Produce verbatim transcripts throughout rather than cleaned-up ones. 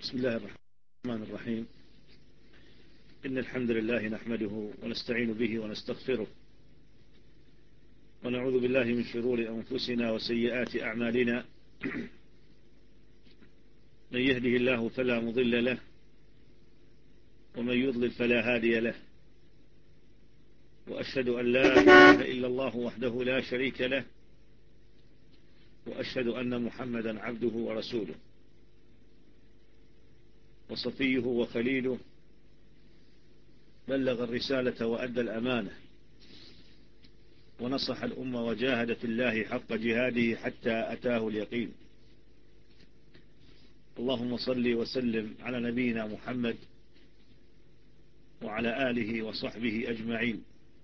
بسم الله الرحمن الرحيم. إن الحمد لله نحمده ونستعين به ونستغفره ونعوذ بالله من شرور أنفسنا وسيئات أعمالنا. من يهده الله فلا مضل له ومن يضلل فلا هادي له، وأشهد أن لا إله إلا الله وحده لا شريك له، وأشهد أن محمدا عبده ورسوله وصفيه وخليله، بلغ الرسالة وأدى الأمانة ونصح الأمة وجاهد في الله حق جهاده حتى أتاه اليقين. اللهم صل وسلم على نبينا محمد وعلى آله وصحبه أجمعين.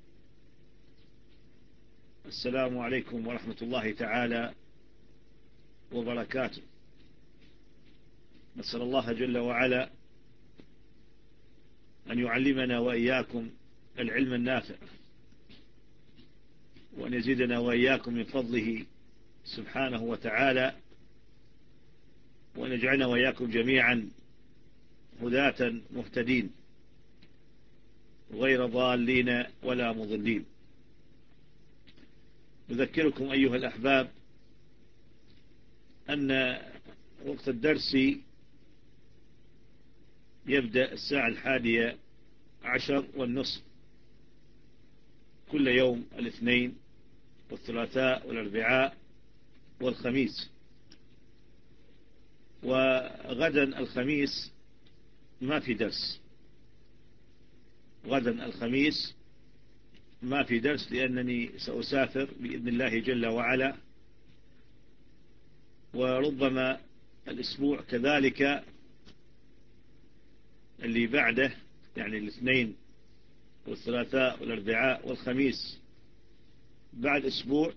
السلام عليكم ورحمة الله تعالى وبركاته. نسأل الله جل وعلا أن يعلمنا وإياكم العلم النافع، وأن يزيدنا وإياكم من فضله سبحانه وتعالى، وأن يجعلنا وإياكم جميعا هداة مهتدين غير ضالين ولا مضلين. أذكركم أيها الأحباب أن وقت الدرس يبدأ الساعة الحادية عشر والنصف كل يوم الاثنين والثلاثاء والأربعاء والخميس، وغدا الخميس ما في درس. غدا الخميس ما في درس لأنني سأسافر بإذن الله جل وعلا، وربما الأسبوع كذلك اللي بعده، يعني الاثنين والثلاثاء والأربعاء والخميس بعد أسبوع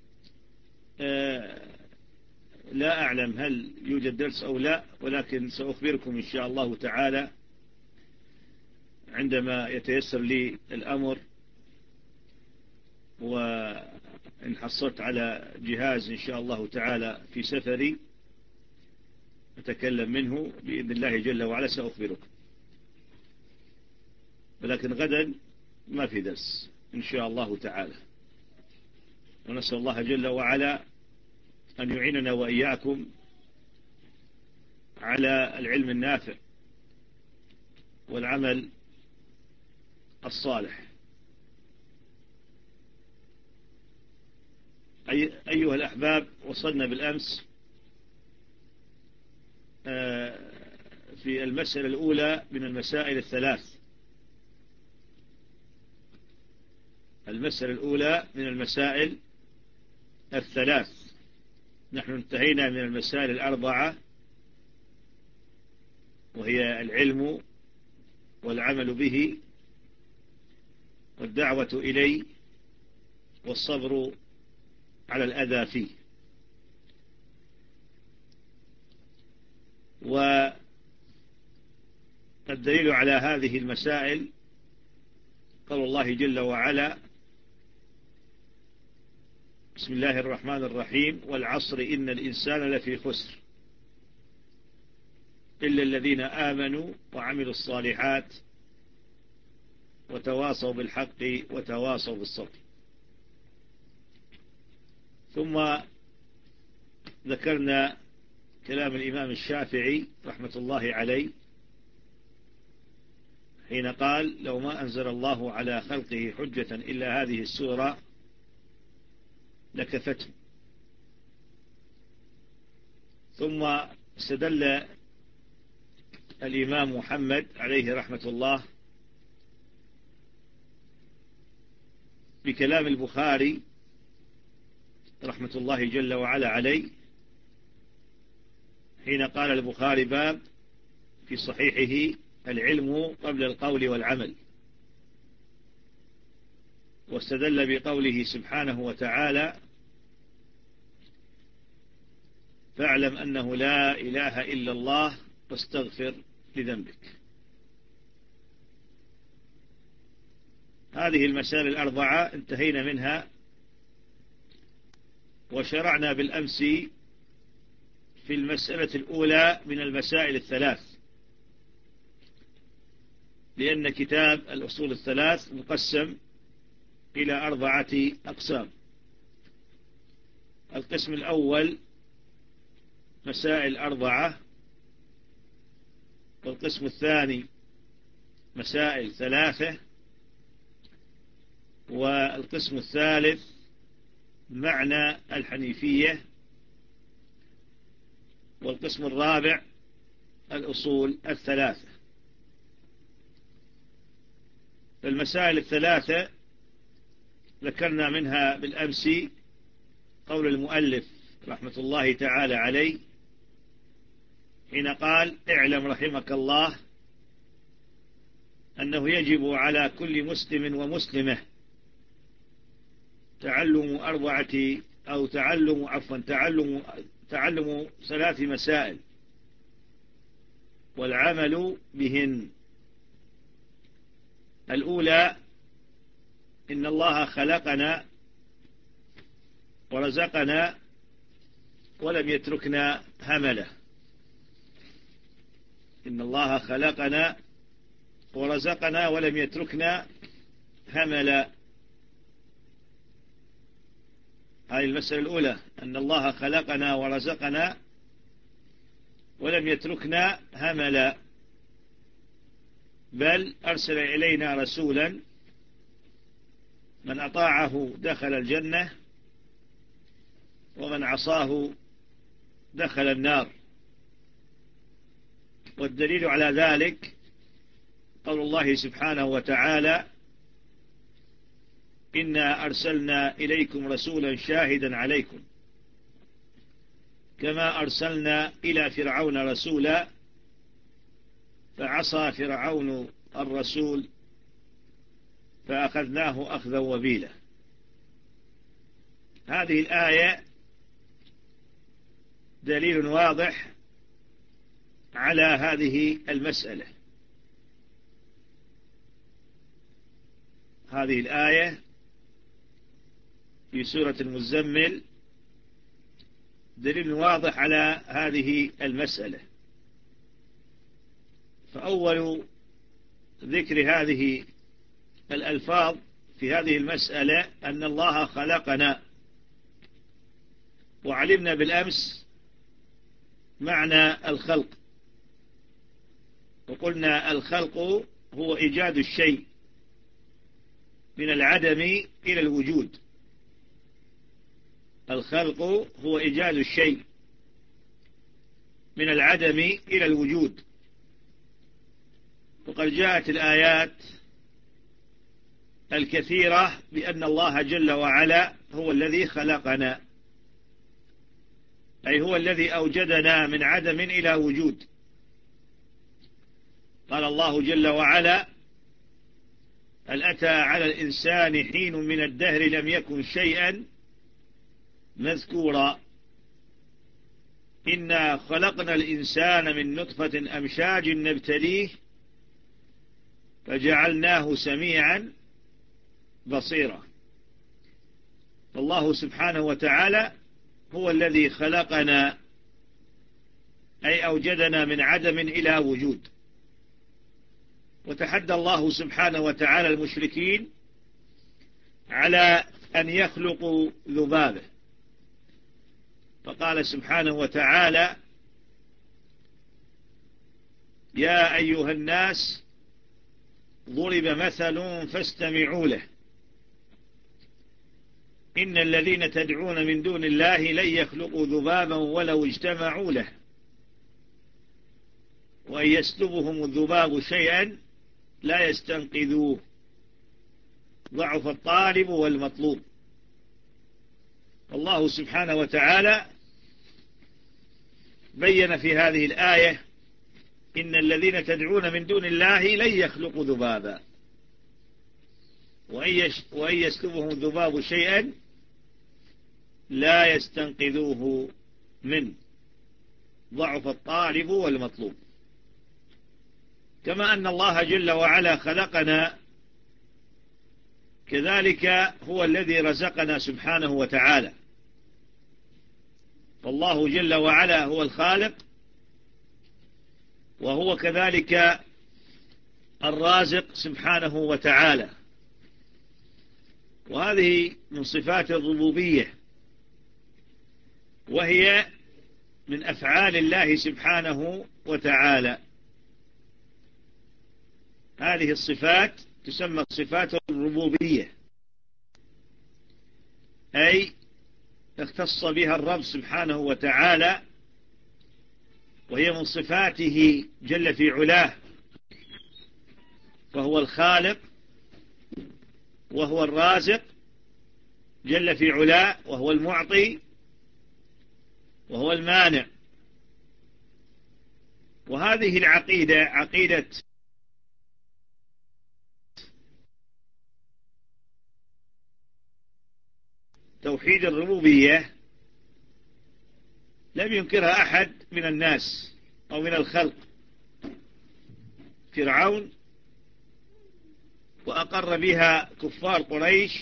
آه لا أعلم هل يوجد درس أو لا، ولكن سأخبركم إن شاء الله تعالى عندما يتيسر لي الأمر، وإن حصلت على جهاز إن شاء الله تعالى في سفري أتكلم منه بإذن الله جل وعلا سأخبركم. ولكن غدا ما في درس إن شاء الله تعالى، ونسأل الله جل وعلا أن يعيننا وإياكم على العلم النافع والعمل الصالح. أي أيها الأحباب، وصلنا بالأمس في المسألة الأولى من المسائل الثلاث. المسألة الأولى من المسائل الثلاث. نحن انتهينا من المسائل الأربعة، وهي العلم والعمل به والدعوة إليه والصبر على الأذى فيه. والدليل على هذه المسائل قول الله جل وعلا: بسم الله الرحمن الرحيم: والعصر إن الإنسان لفي خسر إلا الذين آمنوا وعملوا الصالحات وتواصوا بالحق وتواصوا بالصبر. ثم ذكرنا كلام الإمام الشافعي رحمة الله عليه حين قال: لو ما أنزل الله على خلقه حجة إلا هذه السورة لكفته. ثم استدل الإمام محمد عليه رحمة الله بكلام البخاري رحمة الله جل وعلا عليه حين قال البخاري: باب في صحيحه العلم قبل القول والعمل. واستدل بقوله سبحانه وتعالى: فاعلم أنه لا إله إلا الله واستغفر لذنبك. هذه المسائل الأربعة انتهينا منها، وشرعنا بالأمس في المسألة الأولى من المسائل الثلاث، لأن كتاب الأصول الثلاث مقسم إلى أربعة أقسام. القسم الأول مسائل أربعة، والقسم الثاني مسائل ثلاثة، والقسم الثالث معنى الحنيفية، والقسم الرابع الأصول الثلاثة. فالمسائل الثلاثة ذكرنا منها بالأمس قول المؤلف رحمة الله تعالى عليه حين قال: اعلم رحمك الله أنه يجب على كل مسلم ومسلمة تعلم أربعة أو تعلم عفوا تعلم تعلم ثلاث مسائل والعمل بهن. الأولى: إن الله خلقنا ورزقنا ولم يتركنا هملا. إن الله خلقنا ورزقنا ولم يتركنا هملا. هذه المسألة الأولى، أن الله خلقنا ورزقنا ولم يتركنا هملا، بل أرسل إلينا رسولا من أطاعه دخل الجنة ومن عصاه دخل النار. والدليل على ذلك قول الله سبحانه وتعالى: إنا أرسلنا إليكم رسولا شاهدا عليكم كما أرسلنا إلى فرعون رسولا فعصى فرعون الرسول فأخذناه أخذا وبيلا. هذه الآية دليل واضح على هذه المسألة. هذه الآية في سورة المزمل دليل واضح على هذه المسألة. فأول ذكر هذه الألفاظ في هذه المسألة أن الله خلقنا، وعلمنا بالأمس معنى الخلق، وقلنا الخلق هو إيجاد الشيء من العدم إلى الوجود. الخلق هو إيجاد الشيء من العدم إلى الوجود. وقد جاءت الآيات الكثيرة بأن الله جل وعلا هو الذي خلقنا، أي هو الذي أوجدنا من عدم إلى وجود. قال الله جل وعلا: هل أتى على الإنسان حين من الدهر لم يكن شيئا مذكورا. إنا خلقنا الإنسان من نطفة أمشاج نبتليه فجعلناه سميعا بصيرا. فالله سبحانه وتعالى هو الذي خلقنا، أي أوجدنا من عدم إلى وجود. وتحدى الله سبحانه وتعالى المشركين على أن يخلقوا ذبابه، فقال سبحانه وتعالى: يا أيها الناس ضرب مثل فاستمعوا له إن الذين تدعون من دون الله لن يخلقوا ذبابا ولو اجتمعوا له وإن يسلبهم الذباب شيئا لا يستنقذوه ضعف الطالب والمطلوب. الله سبحانه وتعالى بين في هذه الآية إن الذين تدعون من دون الله لن يخلقوا ذبابا وإن يسلبهم الذباب شيئا لا يستنقذوه من ضعف الطالب والمطلوب. كما أن الله جل وعلا خلقنا كذلك هو الذي رزقنا سبحانه وتعالى. فالله جل وعلا هو الخالق، وهو كذلك الرازق سبحانه وتعالى، وهذه من صفات الربوبية، وهي من أفعال الله سبحانه وتعالى. هذه الصفات تسمى صفات الربوبية، أي اختص بها الرب سبحانه وتعالى، وهي من صفاته جل في علاه، فهو الخالق وهو الرازق جل في علاه، وهو المعطي وهو المانع. وهذه العقيدة عقيدة توحيد الربوبية لم ينكرها أحد من الناس أو من الخلق. فرعون وأقر بها كفار قريش،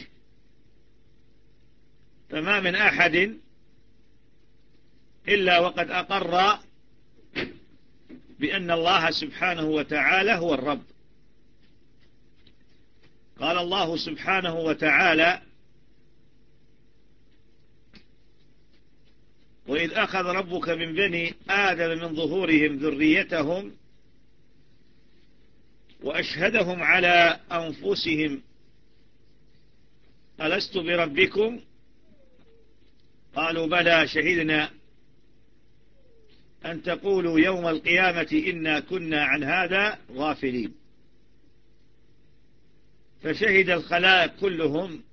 فما من أحد إلا وقد أقر بأن الله سبحانه وتعالى هو الرب. قال الله سبحانه وتعالى: وإذ أخذ ربك من بني آدم من ظهورهم ذريتهم وأشهدهم على أنفسهم ألست بربكم قالوا بلى شهدنا أن تقولوا يوم القيامة إنا كنا عن هذا غافلين. فشهد الخلائق كلهم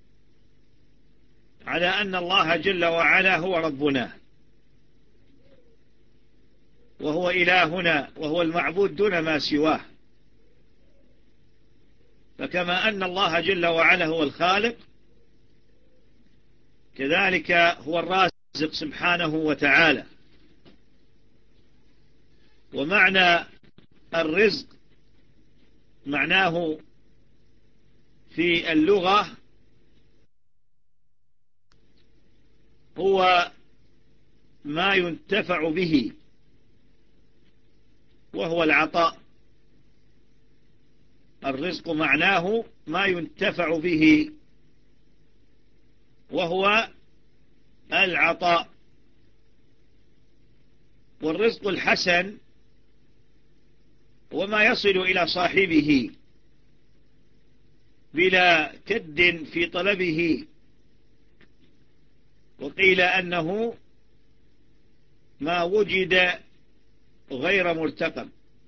على أن الله جل وعلا هو ربنا، وهو إلهنا، وهو المعبود دون ما سواه. فكما أن الله جل وعلا هو الخالق، كذلك هو الرازق سبحانه وتعالى. ومعنى الرزق معناه في اللغة هو ما ينتفع به، وهو العطاء. الرزق معناه ما ينتفع به، وهو العطاء. والرزق الحسن وما يصل إلى صاحبه بلا كد في طلبه. وقيل أنه ما وجد غير مرتقب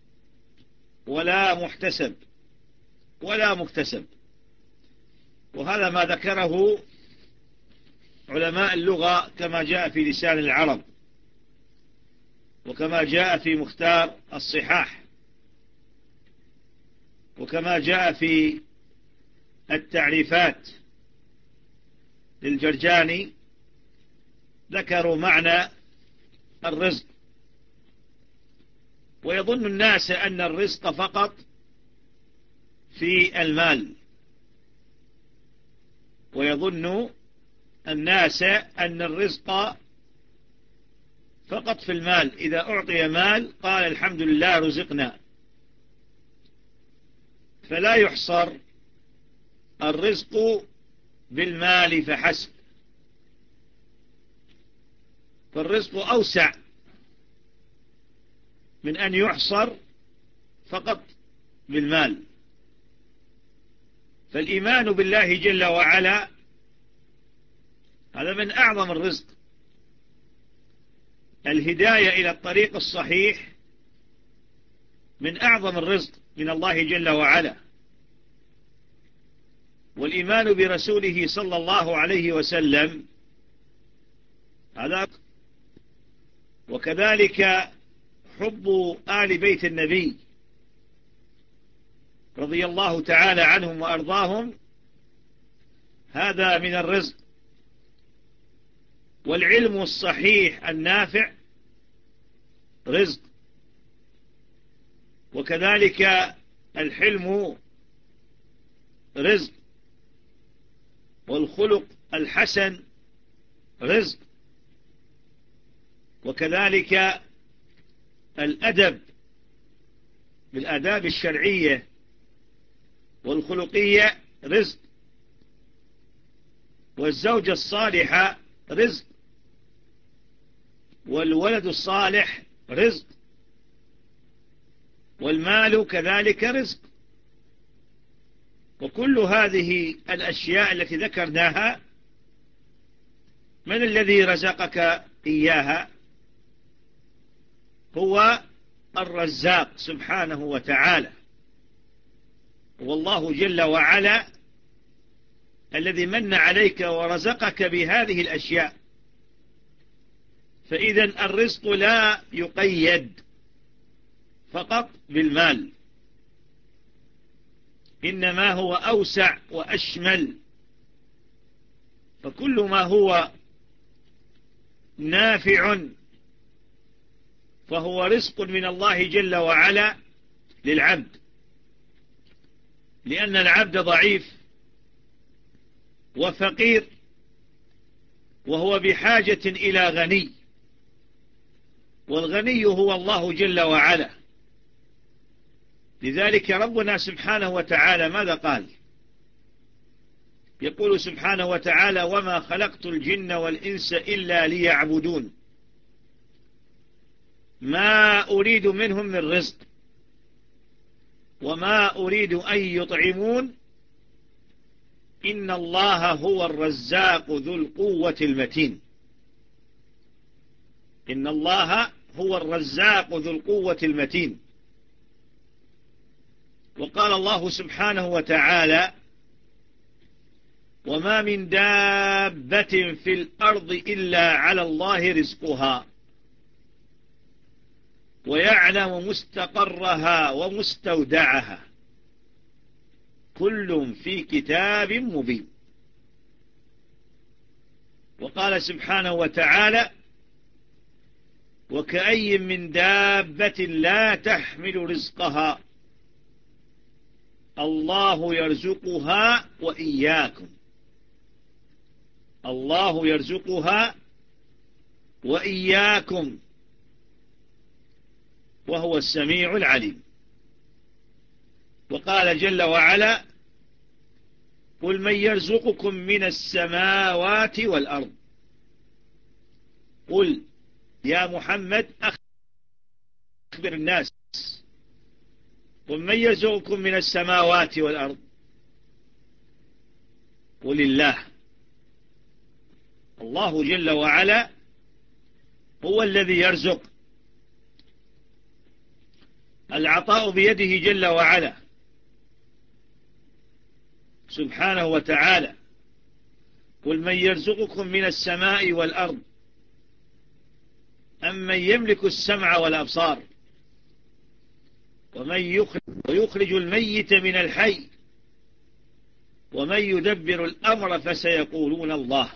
ولا محتسب ولا مكتسب. وهذا ما ذكره علماء اللغة كما جاء في لسان العرب، وكما جاء في مختار الصحاح، وكما جاء في التعريفات للجرجاني. ذكروا معنى الرزق. ويظن الناس أن الرزق فقط في المال، ويظن الناس أن الرزق فقط في المال. إذا أعطي مال قال الحمد لله رزقنا. فلا يحصر الرزق بالمال فحسب، فالرزق أوسع من أن يحصر فقط بالمال. فالإيمان بالله جل وعلا هذا من أعظم الرزق. الهداية إلى الطريق الصحيح من أعظم الرزق من الله جل وعلا. والإيمان برسوله صلى الله عليه وسلم هذا، وكذلك حب آل بيت النبي رضي الله تعالى عنهم وأرضاهم، هذا من الرزق. والعلم الصحيح النافع رزق، وكذلك الحلم رزق، والخلق الحسن رزق، وكذلك الأدب بالآداب الشرعية والخلقية رزق، والزوجة الصالحة رزق، والولد الصالح رزق، والمال كذلك رزق. وكل هذه الأشياء التي ذكرناها من الذي رزقك إياها؟ هو الرزاق سبحانه وتعالى، والله جل وعلا الذي من عليك ورزقك بهذه الأشياء. فإذا الرزق لا يقيد فقط بالمال، إنما هو أوسع وأشمل. فكل ما هو نافع فهو رزق من الله جل وعلا للعبد، لأن العبد ضعيف وفقير، وهو بحاجة إلى غني، والغني هو الله جل وعلا. لذلك ربنا سبحانه وتعالى ماذا قال؟ يقول سبحانه وتعالى: وما خلقت الجن والإنس إلا ليعبدون ما أريد منهم من رزق وما أريد أن يطعمون إن الله هو الرزاق ذو القوة المتين. إن الله هو الرزاق ذو القوة المتين. وقال الله سبحانه وتعالى: وما من دابة في الأرض إلا على الله رزقها ويعلم مستقرها ومستودعها كل في كتاب مبين. وقال سبحانه وتعالى: وكأي من دابة لا تحمل رزقها الله يرزقها وإياكم الله يرزقها وإياكم وهو السميع العليم. وقال جل وعلا: قل من يرزقكم من السماوات والأرض. قل يا محمد أخبر الناس، قل من يرزقكم من السماوات والأرض؟ قل الله. الله جل وعلا هو الذي يرزق، العطاء بيده جل وعلا سبحانه وتعالى. قل من يرزقكم من السماء والأرض أمن يملك السمع والأبصار ومن يخرج, ويخرج الميت من الحي ومن يدبر الأمر فسيقولون الله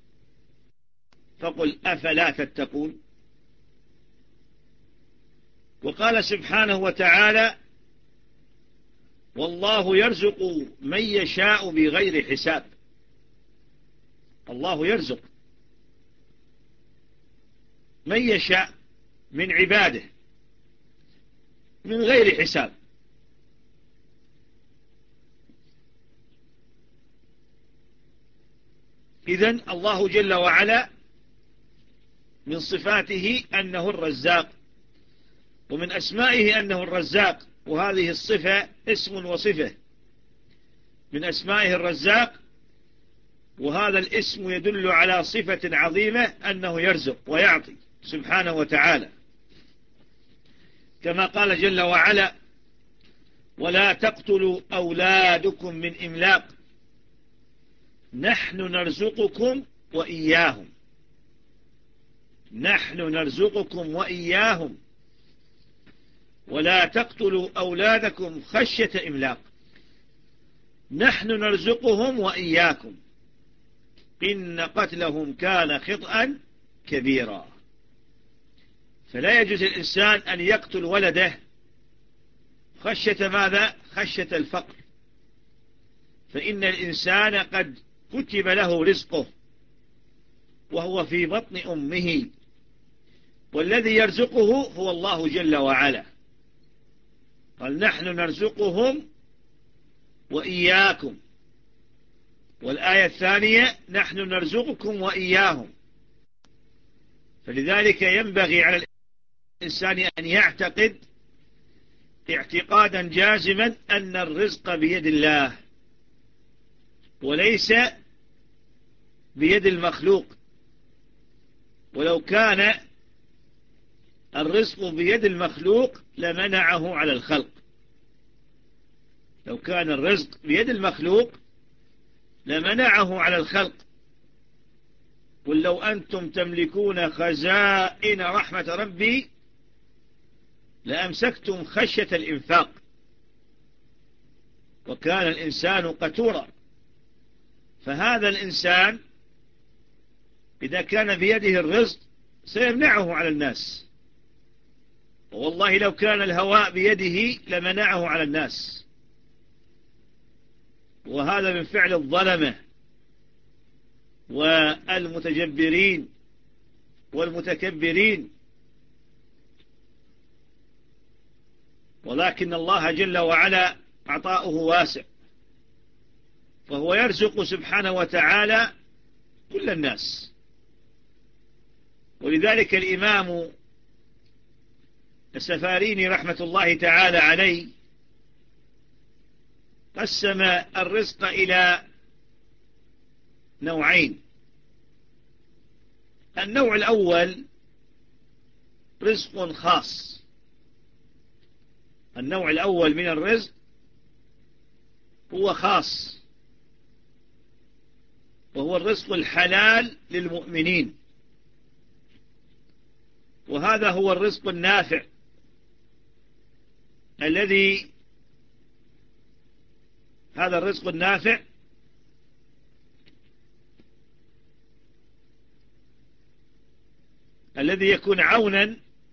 فقل أفلا تتقون. وقال سبحانه وتعالى: والله يرزق من يشاء بغير حساب. الله يرزق من يشاء من عباده من غير حساب. إذن الله جل وعلا من صفاته أنه الرزاق، ومن أسمائه أنه الرزاق، وهذه الصفة اسم وصفة من أسمائه الرزاق، وهذا الاسم يدل على صفة عظيمة أنه يرزق ويعطي سبحانه وتعالى، كما قال جل وعلا: ولا تقتلوا أولادكم من إملاق نحن نرزقكم وإياهم نحن نرزقكم وإياهم ولا تقتلوا أولادكم خشية إملاق نحن نرزقهم وإياكم إن قتلهم كان خطأ كبيرا. فلا يجوز الإنسان أن يقتل ولده خشية ماذا؟ خشية الفقر، فإن الإنسان قد كتب له رزقه وهو في بطن أمه، والذي يرزقه هو الله جل وعلا. قال: نحن نرزقهم وإياكم، والآية الثانية نحن نرزقكم وإياهم. فلذلك ينبغي على الإنسان أن يعتقد اعتقادا جازما أن الرزق بيد الله وليس بيد المخلوق. ولو كان الرزق بيد المخلوق لمنعه على الخلق. لو كان الرزق بيد المخلوق لمنعه على الخلق. قل لو أنتم تملكون خزائن رحمة ربي لأمسكتم خشية الإنفاق وكان الإنسان قتورا. فهذا الإنسان إذا كان بيده الرزق سيمنعه على الناس، والله لو كان الهواء بيده لمنعه على الناس. وهذا من فعل الظلمة والمتجبرين والمتكبرين. ولكن الله جل وعلا عطاؤه واسع، فهو يرزق سبحانه وتعالى كل الناس. ولذلك الإمام السفاريني رحمة الله تعالى عليه قسم الرزق إلى نوعين. النوع الأول رزق خاص. النوع الأول من الرزق هو خاص، وهو الرزق الحلال للمؤمنين، وهذا هو الرزق النافع الذي هذا الرزق النافع الذي يكون عونا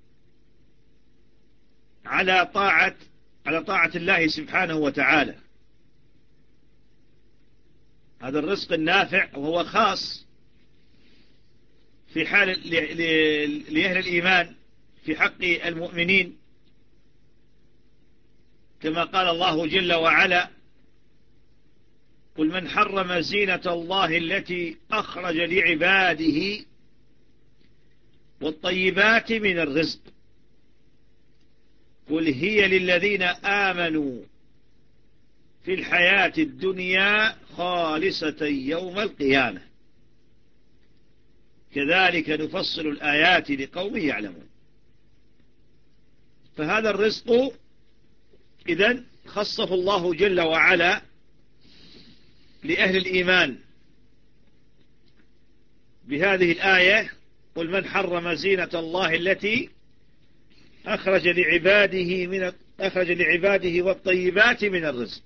على طاعة على طاعة الله سبحانه وتعالى. هذا الرزق النافع وهو خاص في حال لأهل الإيمان في حق المؤمنين، كما قال الله جل وعلا: قل من حرم زينة الله التي أخرج لعباده والطيبات من الرزق قل هي للذين آمنوا في الحياة الدنيا خالصة يوم القيامة كذلك نفصل الآيات لقوم يعلمون. فهذا الرزق إذن خصه الله جل وعلا لأهل الإيمان بهذه الآية: قل من حرم زينة الله التي أخرج لعباده من أخرج لعباده والطيبات من الرزق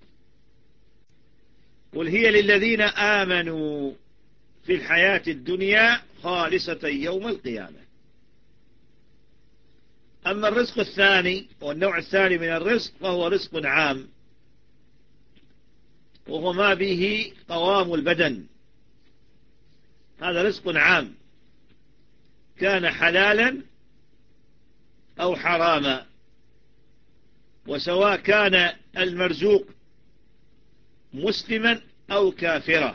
قل هي للذين آمنوا في الحياة الدنيا خالصة يوم القيامة. أما الرزق الثاني والنوع الثاني من الرزق فهو رزق عام، وهو ما به قوام البدن. هذا رزق عام كان حلالا أو حراما، وسواء كان المرزوق مسلما أو كافرا،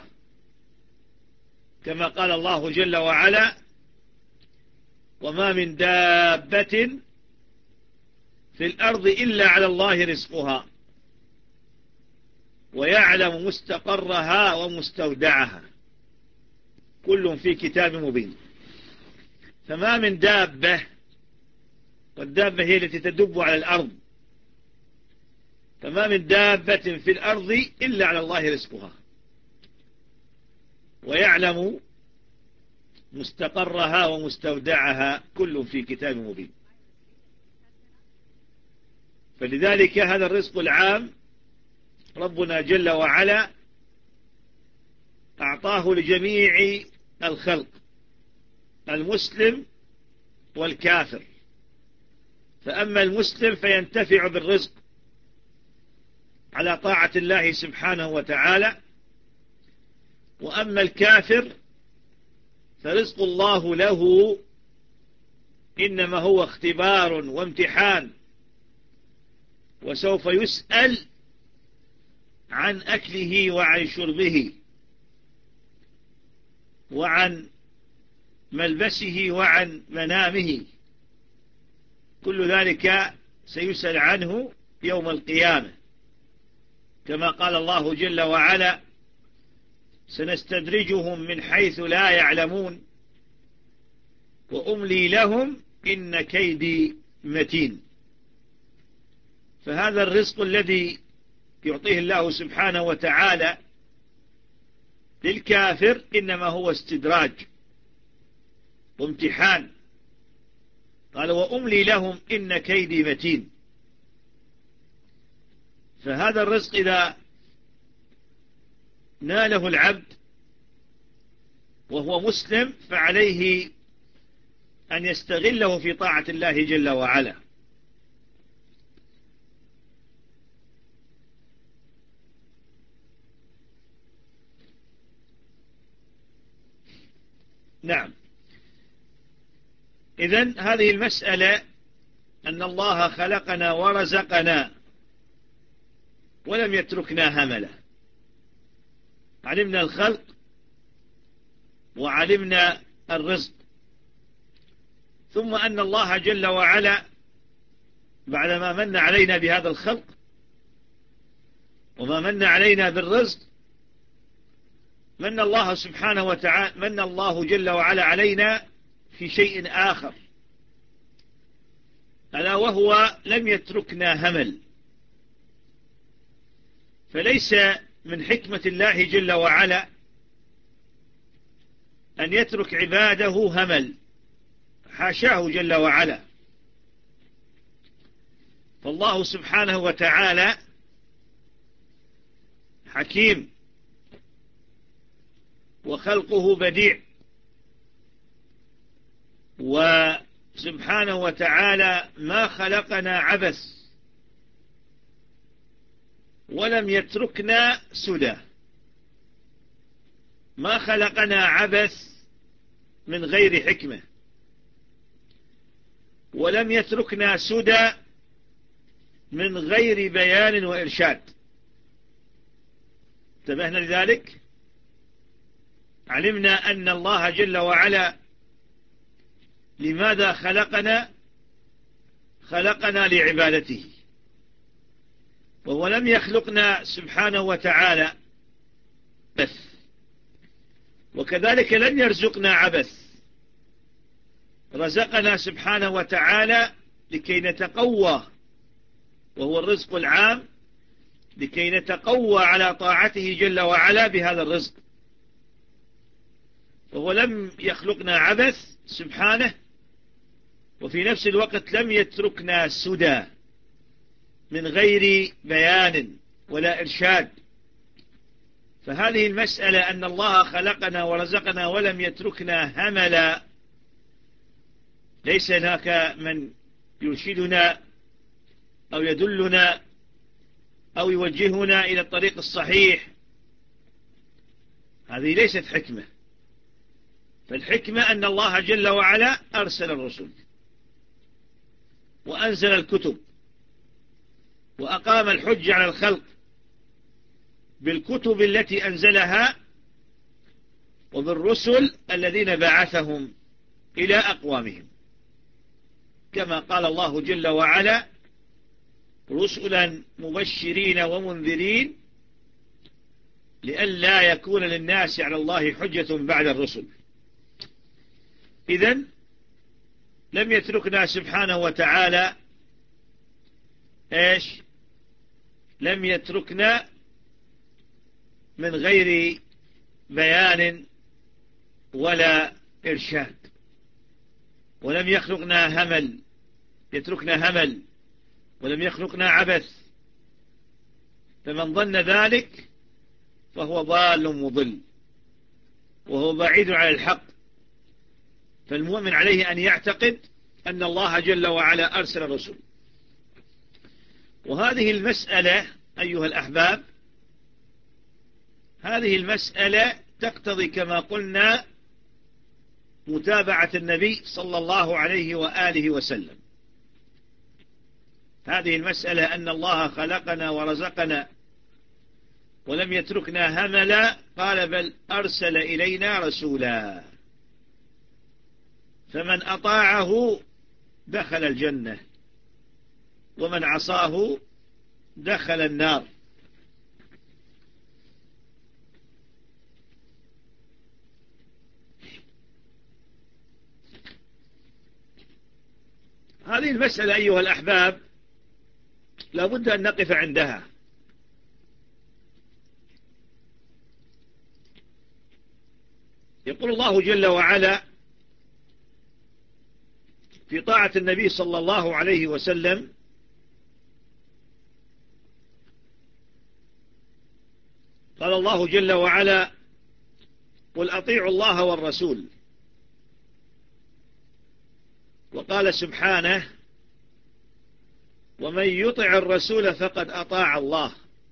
كما قال الله جل وعلا: وما من دابة في الأرض إلا على الله رزقها ويعلم مستقرها ومستودعها كل في كتاب مبين. فما من دابة، والدابة هي التي تدب على الأرض، فما من دابة في الأرض إلا على الله رزقها ويعلم مستقرها ومستودعها كل في كتاب مبين. فلذلك هذا الرزق العام ربنا جل وعلا أعطاه لجميع الخلق، المسلم والكافر. فأما المسلم فينتفع بالرزق على طاعة الله سبحانه وتعالى، وأما الكافر فرزق الله له إنما هو اختبار وامتحان، وسوف يسأل عن أكله وعن شربه وعن ملبسه وعن منامه، كل ذلك سيسأل عنه يوم القيامة، كما قال الله جل وعلا: سنستدرجهم من حيث لا يعلمون وأملي لهم إن كيدي متين. فهذا الرزق الذي يعطيه الله سبحانه وتعالى للكافر إنما هو استدراج وامتحان. قال: وأملي لهم إن كيدي متين. فهذا الرزق إذا ناله العبد وهو مسلم فعليه أن يستغله في طاعة الله جل وعلا. نعم. إذن هذه المسألة أن الله خلقنا ورزقنا ولم يتركنا هملا. علمنا الخلق وعلمنا الرزق، ثم أن الله جل وعلا بعدما من علينا بهذا الخلق وما من علينا بالرزق، من الله سبحانه وتعالى من الله جل وعلا علينا في شيء آخر، ألا وهو لم يتركنا همل. فليس من حكمة الله جل وعلا أن يترك عباده همل، حاشاه جل وعلا. فالله سبحانه وتعالى حكيم وخلقه بديع، وسبحانه وتعالى ما خلقنا عبث ولم يتركنا سدى. ما خلقنا عبث من غير حكمة، ولم يتركنا سدى من غير بيان وإرشاد. انتبهنا لذلك. علمنا أن الله جل وعلا لماذا خلقنا؟ خلقنا لعبادته، وهو لم يخلقنا سبحانه وتعالى بث، وكذلك لم يرزقنا عبث. رزقنا سبحانه وتعالى لكي نتقوى، وهو الرزق العام، لكي نتقوى على طاعته جل وعلا بهذا الرزق. وهو لم يخلقنا عبث سبحانه، وفي نفس الوقت لم يتركنا سدى من غير بيان ولا إرشاد. فهذه المسألة أن الله خلقنا ورزقنا ولم يتركنا هملا، ليس هناك من يرشدنا أو يدلنا أو يوجهنا إلى الطريق الصحيح، هذه ليست حكمة. فالحكمة أن الله جل وعلا أرسل الرسل وأنزل الكتب وأقام الحج على الخلق بالكتب التي أنزلها وبالرسل الذين بعثهم إلى أقوامهم، كما قال الله جل وعلا: رسلا مبشرين ومنذرين لئلا يكون للناس على الله حجة بعد الرسل. إذن لم يتركنا سبحانه وتعالى إيش؟ لم يتركنا من غير بيان ولا إرشاد، ولم يخلقنا همل يتركنا همل، ولم يخلقنا عبث. فمن ظن ذلك فهو ضال مضل، وهو بعيد عن الحق. فالمؤمن عليه أن يعتقد أن الله جل وعلا أرسل الرسل. وهذه المسألة أيها الأحباب، هذه المسألة تقتضي كما قلنا متابعة النبي صلى الله عليه وآله وسلم. هذه المسألة أن الله خلقنا ورزقنا ولم يتركنا هملا. قال بل أرسل إلينا رسولا، فمن أطاعه دخل الجنة ومن عصاه دخل النار. هذه المسألة أيها الأحباب لا بد أن نقف عندها. يقول الله جل وعلا في طاعة النبي صلى الله عليه وسلم: قال الله جل وعلا: قل أطيعوا الله والرسول. وقال سبحانه: ومن يطع الرسول فقد أطاع الله.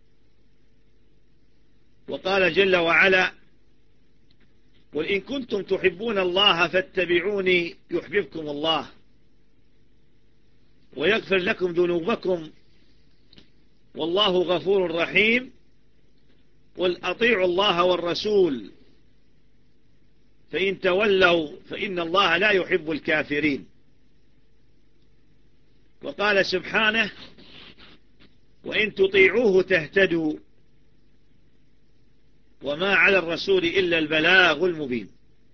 وقال جل وعلا: قل إن كنتم تحبون الله فاتبعوني يحببكم الله ويغفر لكم ذنوبكم والله غفور رحيم. قل أطيعوا الله والرسول فإن تولوا فإن الله لا يحب الكافرين. وقال سبحانه: وإن تطيعوه تهتدوا وما على الرسول إلا البلاغ المبين.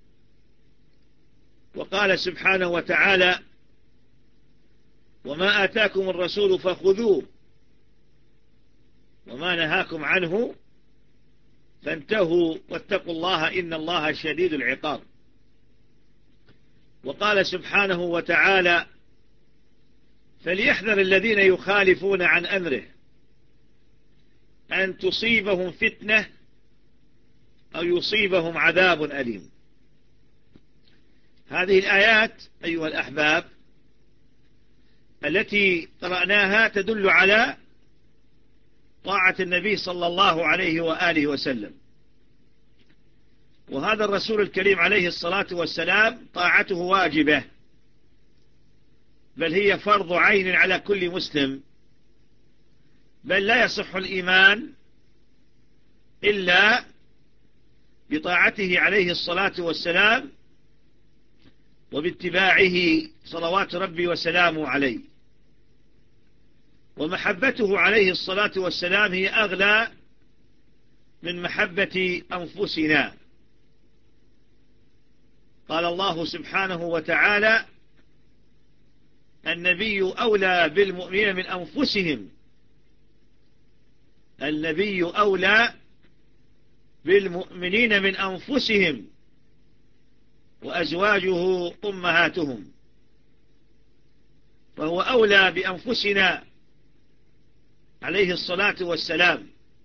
وقال سبحانه وتعالى: وما آتاكم الرسول فخذوه وما نهاكم عنه فانتهوا واتقوا الله إن الله شديد العقاب. وقال سبحانه وتعالى: فليحذر الذين يخالفون عن أمره أن تصيبهم فتنة أو يصيبهم عذاب أليم. هذه الآيات أيها الأحباب التي قرأناها تدل على طاعة النبي صلى الله عليه وآله وسلم، وهذا الرسول الكريم عليه الصلاة والسلام طاعته واجبة، بل هي فرض عين على كل مسلم، بل لا يصح الإيمان إلا بطاعته عليه الصلاة والسلام وباتباعه صلوات ربي وسلامه عليه. ومحبته عليه الصلاة والسلام هي أغلى من محبة أنفسنا. قال الله سبحانه وتعالى: النبي أولى بالمؤمنين من أنفسهم. النبي أولى بالمؤمنين من أنفسهم وأزواجه أمهاتهم، فهو أولى بأنفسنا عليه الصلاة والسلام،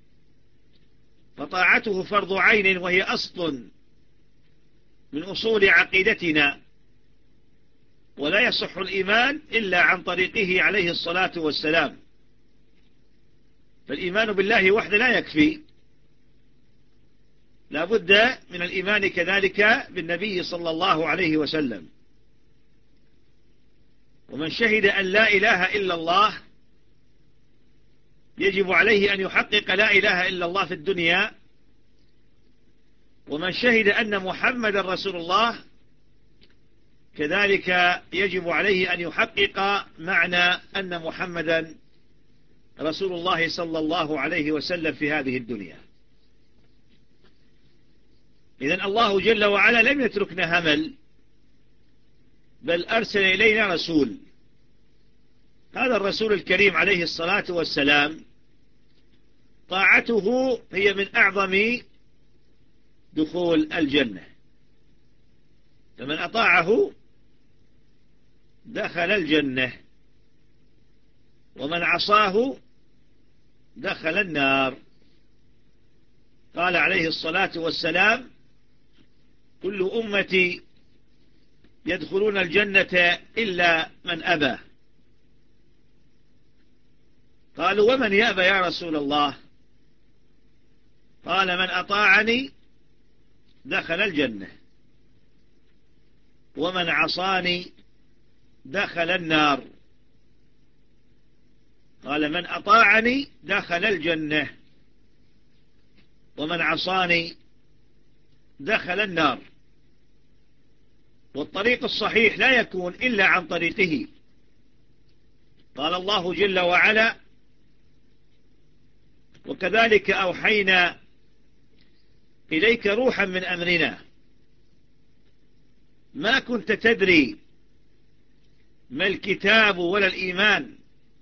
فطاعته فرض عين وهي أصل من أصول عقيدتنا، ولا يصح الإيمان إلا عن طريقه عليه الصلاة والسلام. فالإيمان بالله وحده لا يكفي، لا بد من الإيمان كذلك بالنبي صلى الله عليه وسلم. ومن شهد أن لا إله إلا الله يجب عليه أن يحقق لا إله إلا الله في الدنيا، ومن شهد أن محمد رسول الله كذلك يجب عليه أن يحقق معنى أن محمدا رسول الله صلى الله عليه وسلم في هذه الدنيا. إذن الله جل وعلا لم يتركنا همل، بل أرسل إلينا رسول. هذا الرسول الكريم عليه الصلاة والسلام طاعته هي من أعظم دخول الجنة، فمن أطاعه دخل الجنة ومن عصاه دخل النار. قال عليه الصلاة والسلام: كل أمتي يدخلون الجنة إلا من أبى. قالوا: ومن يأبى يا رسول الله؟ قال: من أطاعني دخل الجنة ومن عصاني دخل النار. قال: من أطاعني دخل الجنة ومن عصاني دخل النار. والطريق الصحيح لا يكون إلا عن طريقه. قال الله جل وعلا: وكذلك أوحينا إليك روحا من أمرنا ما كنت تدري ما الكتاب ولا الإيمان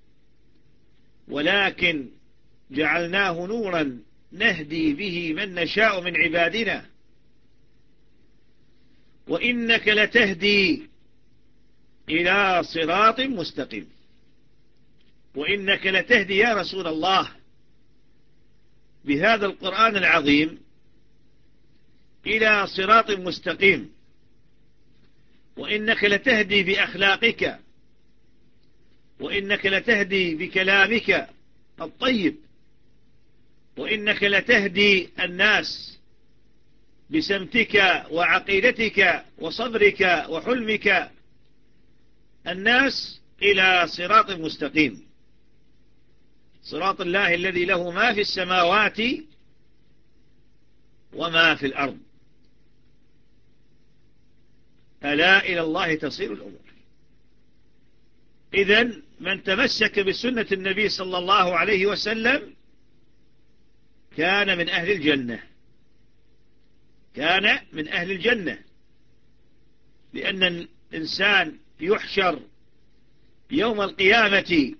ولكن جعلناه نورا نهدي به من نشاء من عبادنا وإنك لتهدي إلى صراط مستقيم. وإنك لتهدي يا رسول الله بهذا القرآن العظيم إلى صراط مستقيم، وإنك لتهدي بأخلاقك، وإنك لتهدي بكلامك الطيب، وإنك لتهدي الناس بسمتك وعقيدتك وصبرك وحلمك الناس إلى صراط مستقيم، صراط الله الذي له ما في السماوات وما في الأرض، ألا إلى الله تصير الأمور. إذن من تمسك بسنة النبي صلى الله عليه وسلم كان من أهل الجنة، كان من أهل الجنة، لأن الإنسان يحشر يوم القيامة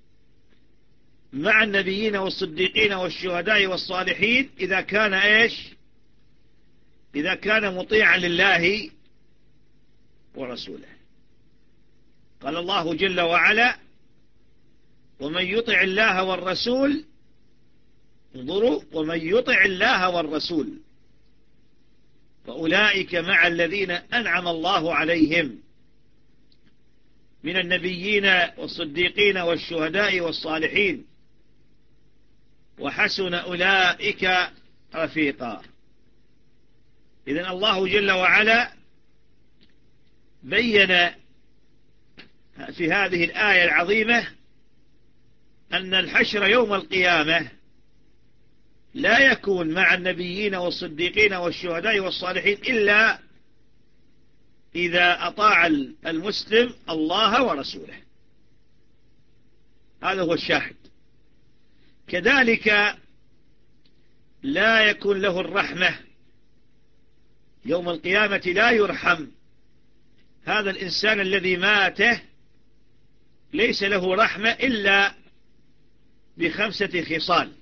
مع النبيين والصديقين والشهداء والصالحين إذا كان إيش؟ إذا كان مطيعا لله ورسوله. قال الله جل وعلا: ومن يطع الله والرسول، انظروا، ومن يطع الله والرسول فأولئك مع الذين أنعم الله عليهم من النبيين والصديقين والشهداء والصالحين وحسن أولئك رفيقا. إذن الله جل وعلا بين في هذه الآية العظيمة أن الحشر يوم القيامة لا يكون مع النبيين والصديقين والشهداء والصالحين إلا إذا أطاع المسلم الله ورسوله. هذا هو الشاهد. كذلك لا يكون له الرحمة يوم القيامة، لا يرحم هذا الإنسان الذي ماته، ليس له رحمة إلا بخمسة خصال،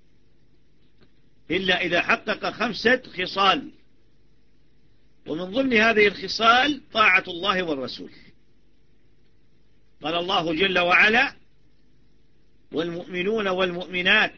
إلا إذا حقق خمسة خصال، ومن ضمن هذه الخصال طاعة الله والرسول. قال الله جل وعلا: والمؤمنون والمؤمنات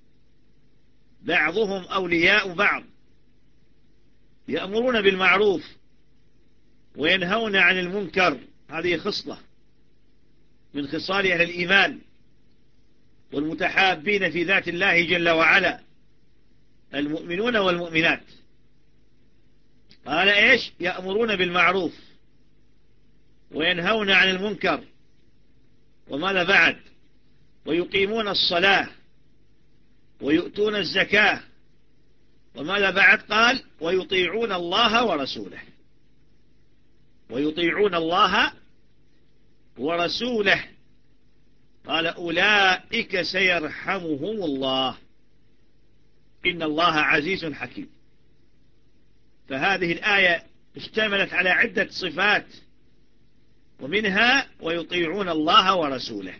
بعضهم أولياء بعض يأمرون بالمعروف وينهون عن المنكر. هذه خصلة من خصال أهل الإيمان والمتحابين في ذات الله جل وعلا، المؤمنون والمؤمنات. قال إيش؟ يأمرون بالمعروف وينهون عن المنكر، وماذا بعد؟ ويقيمون الصلاة ويؤتون الزكاة، وماذا بعد؟ قال: ويطيعون الله ورسوله، ويطيعون الله ورسوله. قال: أولئك سيرحمهم الله إن الله عزيز حكيم. فهذه الآية اشتملت على عدة صفات، ومنها ويطيعون الله ورسوله.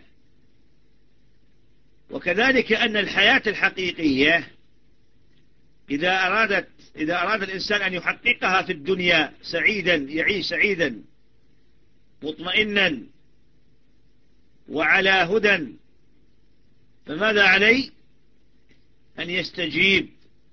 وكذلك أن الحياة الحقيقية إذا أرادت إذا أراد الإنسان أن يحققها في الدنيا سعيدا، يعيش سعيدا مطمئنا وعلى هدى، فماذا عليه؟ أن يستجيب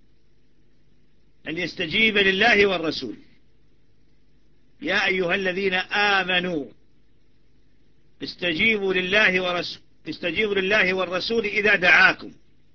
أن يستجيب لله والرسول. يا أيها الذين آمنوا استجيبوا لله ورسول استجيبوا لله والرسول إذا دعاكم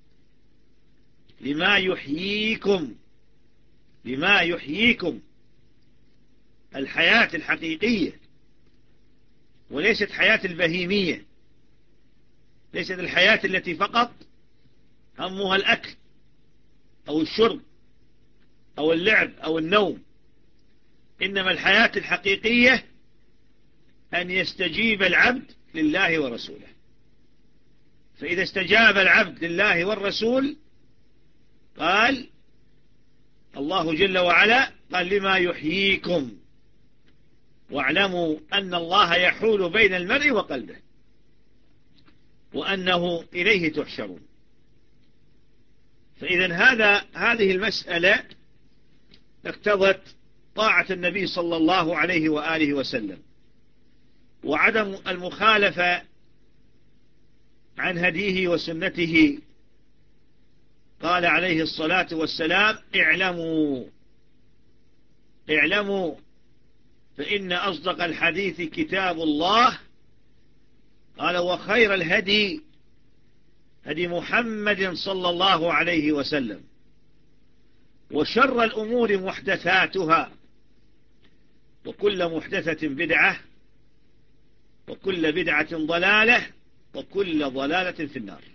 لما يحييكم لما يحييكم الحياة الحقيقية، وليست حياة البهيمية، ليست الحياة التي فقط همها الأكل أو الشرب أو اللعب أو النوم، إنما الحياة الحقيقية أن يستجيب العبد لله ورسوله. فإذا استجاب العبد لله والرسول قال الله جل وعلا قال لما يحييكم واعلموا أن الله يحول بين المرء وقلبه وأنه إليه تحشرون. فإذا هذا هذه المسألة اقتضت طاعة النبي صلى الله عليه وآله وسلم وعدم المخالفة عن هديه وسنته. قال عليه الصلاة والسلام اعلموا اعلموا فإن أصدق الحديث كتاب الله. قال وخير الهدي هدي محمد صلى الله عليه وسلم، وشر الأمور محدثاتها، وكل محدثة بدعة، وكل بدعة ضلالة، وكل ضلالة في النار.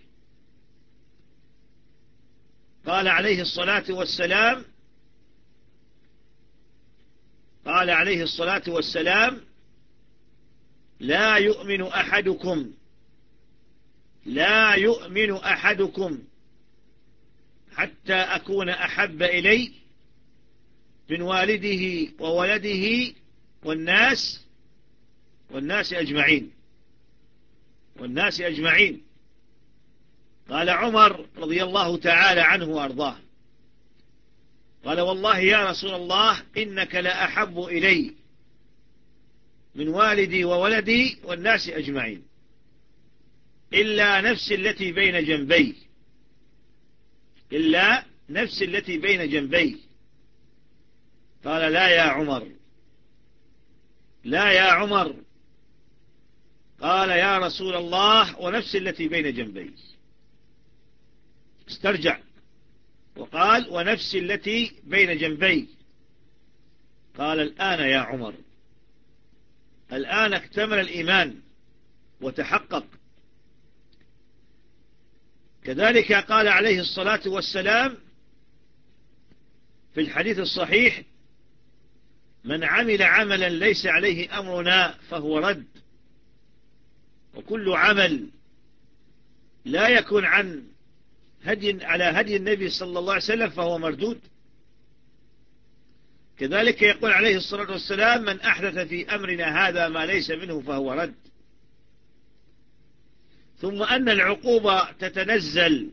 قال عليه الصلاة والسلام قال عليه الصلاة والسلام لا يؤمن أحدكم لا يؤمن أحدكم حتى أكون أحب إلي من والده وولده والناس والناس أجمعين والناس أجمعين. قال عمر رضي الله تعالى عنه وأرضاه قال والله يا رسول الله إنك لأحب إلي من والدي وولدي والناس أجمعين إلا نفسي التي بين جنبي إلا نفسي التي بين جنبي. قال لا يا عمر لا يا عمر قال يا رسول الله ونفسي التي بين جنبي. استرجع وقال ونفسي التي بين جنبي. قال الآن يا عمر الآن اكتمل الإيمان وتحقق. كذلك قال عليه الصلاة والسلام في الحديث الصحيح من عمل عملا ليس عليه أمرنا فهو رد، وكل عمل لا يكون عن هدي على هدي النبي صلى الله عليه وسلم فهو مردود. كذلك يقول عليه الصلاة والسلام من أحدث في أمرنا هذا ما ليس منه فهو رد. ثم أن العقوبة تتنزل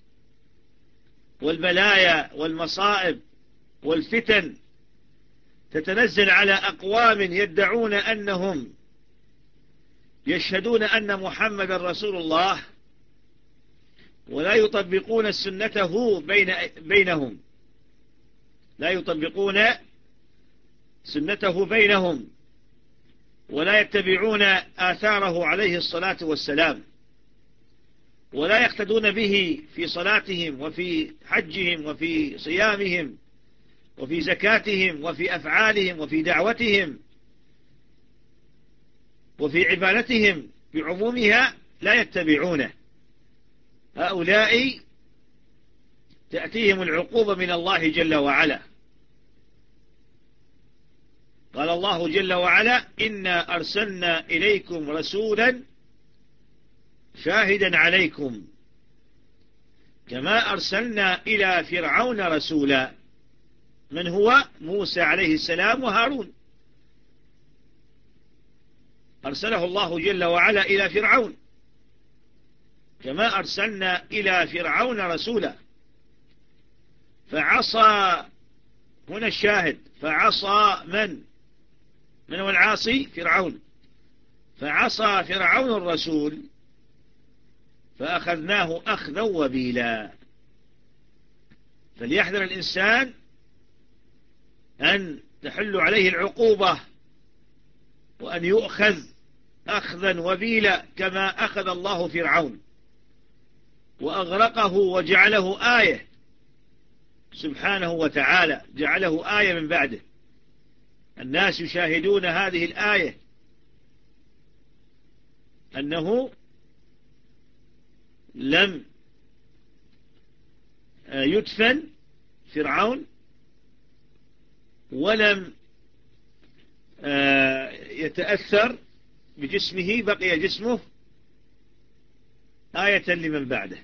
والبلايا والمصائب والفتن تتنزل على أقوام يدعون أنهم يشهدون أن محمد رسول الله ولا يطبقون سنته بين بينهم لا يطبقون سنته بينهم ولا يتبعون آثاره عليه الصلاة والسلام ولا يقتدون به في صلاتهم وفي حجهم وفي صيامهم وفي زكاتهم وفي أفعالهم وفي دعوتهم وفي عبادتهم بعمومها لا يتبعونه. هؤلاء تأتيهم العقوبة من الله جل وعلا. قال الله جل وعلا إنا أرسلنا إليكم رسولا شاهدا عليكم كما أرسلنا إلى فرعون رسولا. من هو؟ موسى عليه السلام وهارون. أرسله الله جل وعلا إلى فرعون كما أرسلنا إلى فرعون رسولا فعصى. هنا الشاهد فعصى من من هو العاصي؟ فرعون. فعصى فرعون الرسول فأخذناه أخذا وبيلا. فليحذر الإنسان أن تحل عليه العقوبة وأن يؤخذ أخذا وبيلا كما أخذ الله فرعون وأغرقه وجعله آية سبحانه وتعالى، جعله آية من بعده. الناس يشاهدون هذه الآية أنه لم يدفن فرعون ولم يتأثر بجسمه، بقي جسمه آية لمن بعده.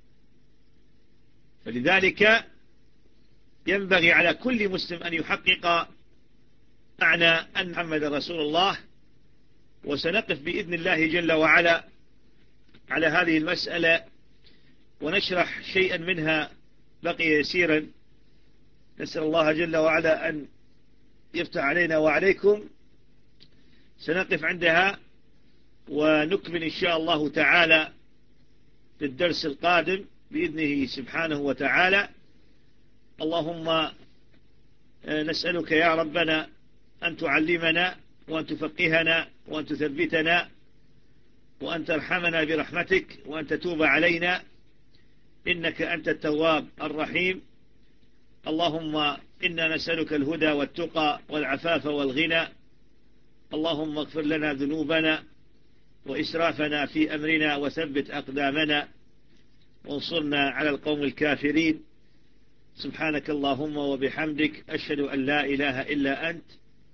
فلذلك ينبغي على كل مسلم أن يحقق معنى أن محمد رسول الله. وسنقف بإذن الله جل وعلا على هذه المسألة ونشرح شيئا منها، بقي يسيرا. نسأل الله جل وعلا أن يفتح علينا وعليكم. سنقف عندها ونكمل إن شاء الله تعالى في الدرس القادم بإذنه سبحانه وتعالى. اللهم نسألك يا ربنا أن تعلمنا وأن تفقهنا وأن تثبتنا وأن ترحمنا برحمتك وأن تتوب علينا، إنك أنت التواب الرحيم. اللهم إنا نسألك الهدى والتقى والعفاف والغنى. اللهم اغفر لنا ذنوبنا وإسرافنا في أمرنا وثبت أقدامنا وانصرنا على القوم الكافرين. سبحانك اللهم وبحمدك، أشهد أن لا إله إلا أنت،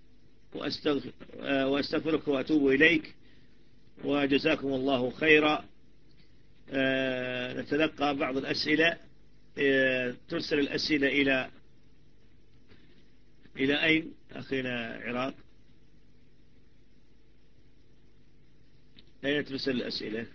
وأستغفرك وأتوب إليك. وجزاكم الله خيرا. نتلقى بعض الأسئلة. ترسل الأسئلة إلى إلى أين أخينا عراق؟ أين ترسل الأسئلة؟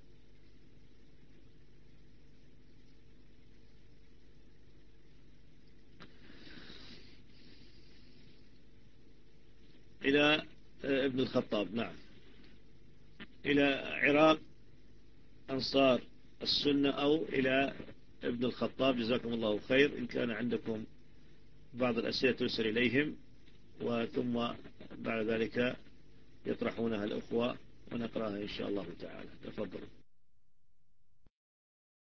إلى ابن الخطاب. نعم، إلى عراق أنصار السنة أو إلى ابن الخطاب. جزاكم الله خير. إن كان عندكم بعض الأسئلة ترسل إليهم، وثم بعد ذلك يطرحونها الأخوة ونقرأها إن شاء الله تعالى. تفضلوا.